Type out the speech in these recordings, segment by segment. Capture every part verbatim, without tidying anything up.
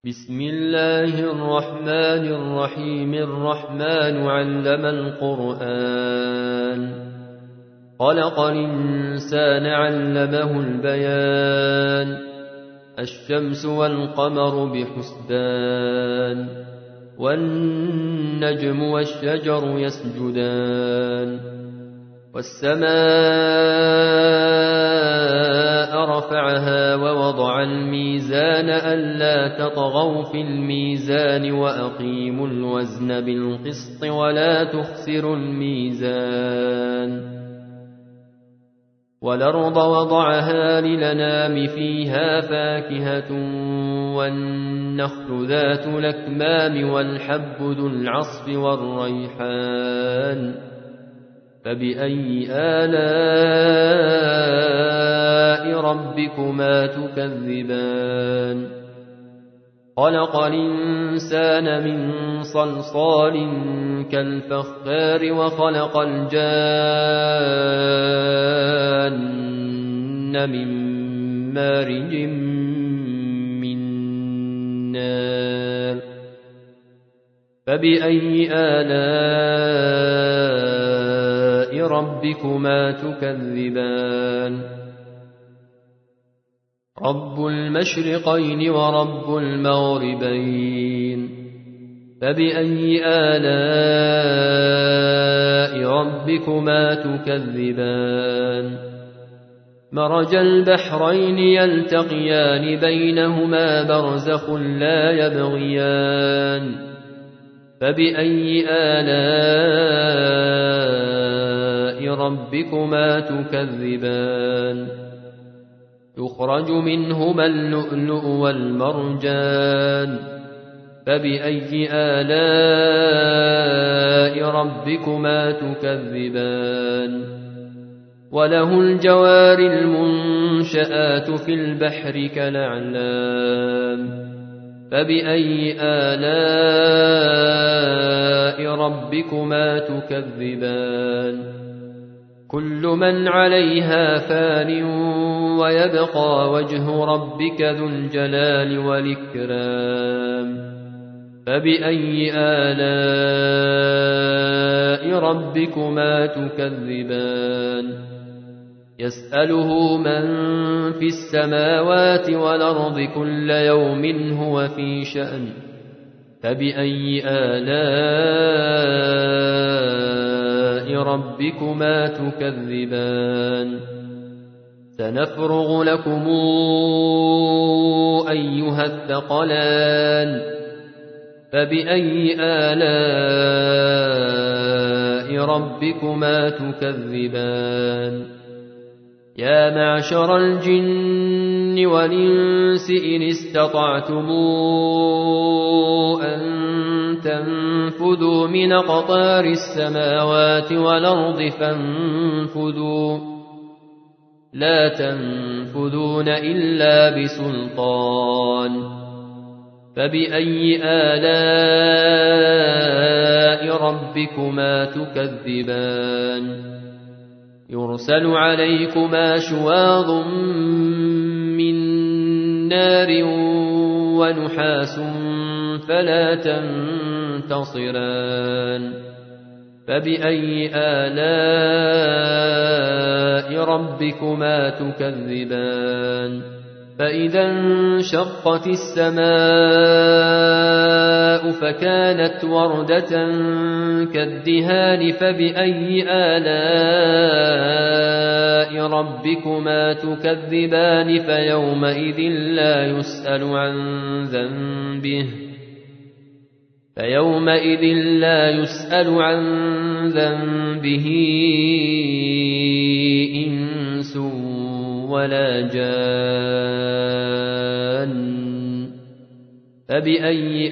بسم الله الرحمن الرحيم. الرحمن علم القرآن، خلق الإنسان علمه البيان. الشمس والقمر بحسبان، والنجم والشجر يسجدان. والسماء رفعها ووضع الميزان ألا تطغوا في الميزان وأقيموا الوزن بالقسط ولا تخسروا الميزان. والأرض وضعها للأنام فيها فاكهة والنخل ذات الأكمام والحب ذو العصف والريحان. فبأي آلاء ربكما تكذبان؟ خلق الإنسان من صلصال كالفخار وخلق الجان من مارج من نار. فبأي آلاء ربكما تكذبان؟ رب المشرقين ورب المغربين. فبأي آلاء ربكما تكذبان؟ مرج البحرين يلتقيان بينهما برزخ لا يبغيان. فبأي آلاء ربكما تكذبان؟ يخرج منهما اللؤلؤ والمرجان. فبأي آلاء ربكما تكذبان؟ وله الجوار المنشآت في البحر كالأعلام. فبأي آلاء ربكما تكذبان؟ كل من عليها فان ويبقى وجه ربك ذو الجلال والإكرام. فبأي آلاء ربكما تكذبان؟ يسأله من في السماوات والأرض كل يوم هو في شأن. فبأي آلاء ربكما تكذبان؟ سنفرغ لكم أيها الثقلان. فبأي آلاء ربكما تكذبان؟ يا معشر الجن والإنس إن استطعتم أن تنفذوا من أقطار السماوات والأرض فانفذوا، لا تنفذون إلا بسلطان. فبأي آلاء ربكما تكذبان؟ يرسل عليكما شواظ من نار ونحاس فلا تنتصران. فبأي آلاء ربكما تكذبان؟ فإذا انشقت السماء فكانت وردة كالدهان. فبأي آلاء ربكما تكذبان؟ فيومئذ لا يسأل عن ذنبه فيومئذ لا يسأل عن ذنبه إنس ولا جان. فبأي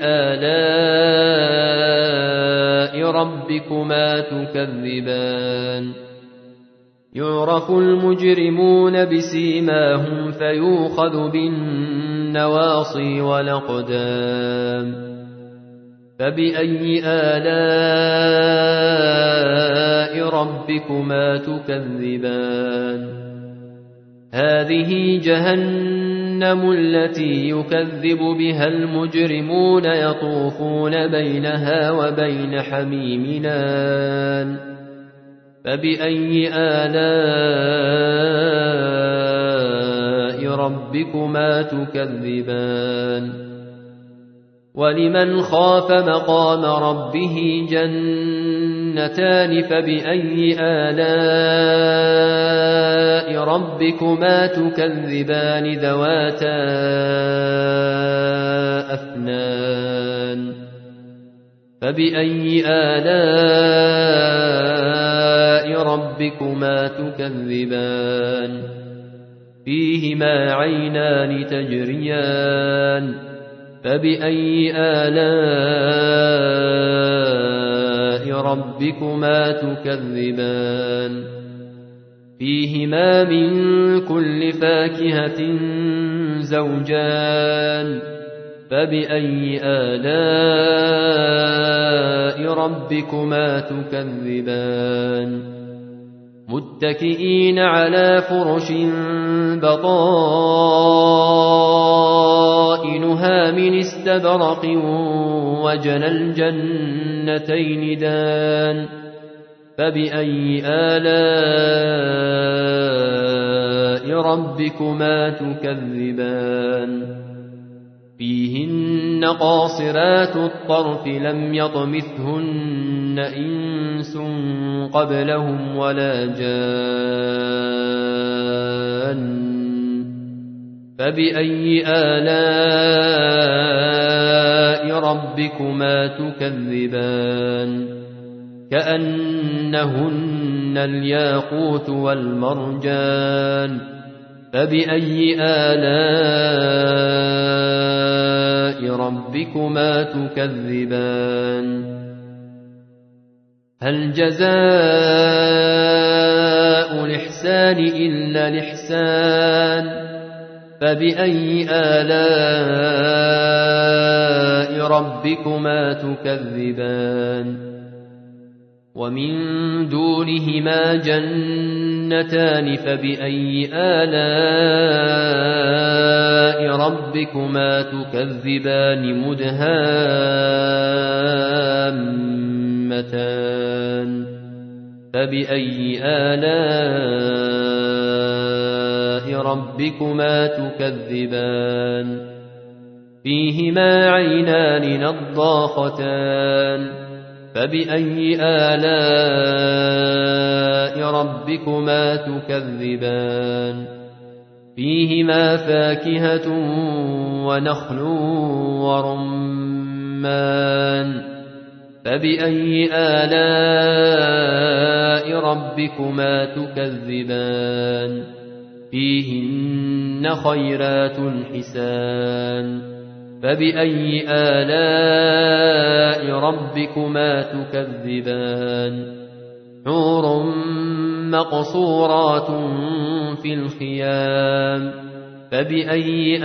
آلاء ربكما تكذبان؟ يعرف المجرمون بسيماهم فيؤخذ بالنواصي والأقدام. فبأي آلاء ربكما تكذبان؟ هذه جهنم جهنم التي يكذب بها المجرمون يطوفون بينها وبين حميم آن فبأي آلاء ربكما تكذبان ولمن خاف مقام ربه جنتان فبأي آلاء ربكما تكذبان ذواتا أفنان فبأي آلاء ربكما تكذبان فيهما عينان تجريان فبأي آلاء ربكما تكذبان فيهما من كل فاكهة زوجان فبأي آلاء ربكما تكذبان متكئين على فرش بطائنها من استبرق وجنى الجنتين دان فبأي آلاء ربكما تكذبان فيهن قاصرات الطرف لم يطمثهن إنس قبلهم ولا جان فبأي آلاء ربكما تكذبان كأنهن الياقوت والمرجان فبأي آلاء ربكما تكذبان هل جزاء الإحسان إلا الإحسان فبأي آلاء ربكما تكذبان ومن دونهما جنتان فبأي آلاء ربكما تكذبان مدهامتان فبأي آلاء ربكما تكذبان فيهما عينان نضاختان فبأي آلاء ربكما تكذبان فيهما فاكهة ونخل ورمان فبأي آلاء ربكما تكذبان فيهن خيرات حسان فبأي آلاء ربكما تكذبان حور مقصورات في الخيام فبأي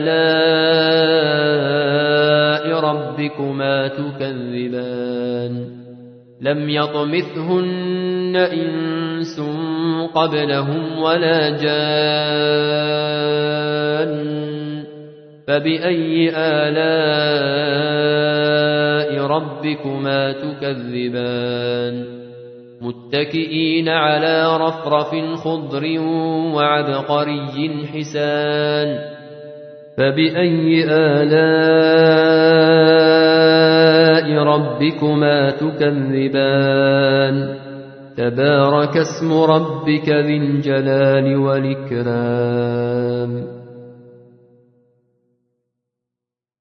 آلاء ربكما تكذبان لم يطمثهن إنس قبلهم ولا جان فبأي آلاء ربكما تكذبان متكئين على رفرف خضر وعبقري حسان فبأي آلاء ربكما تكذبان تبارك اسم ربك ذي الجلال والإكرام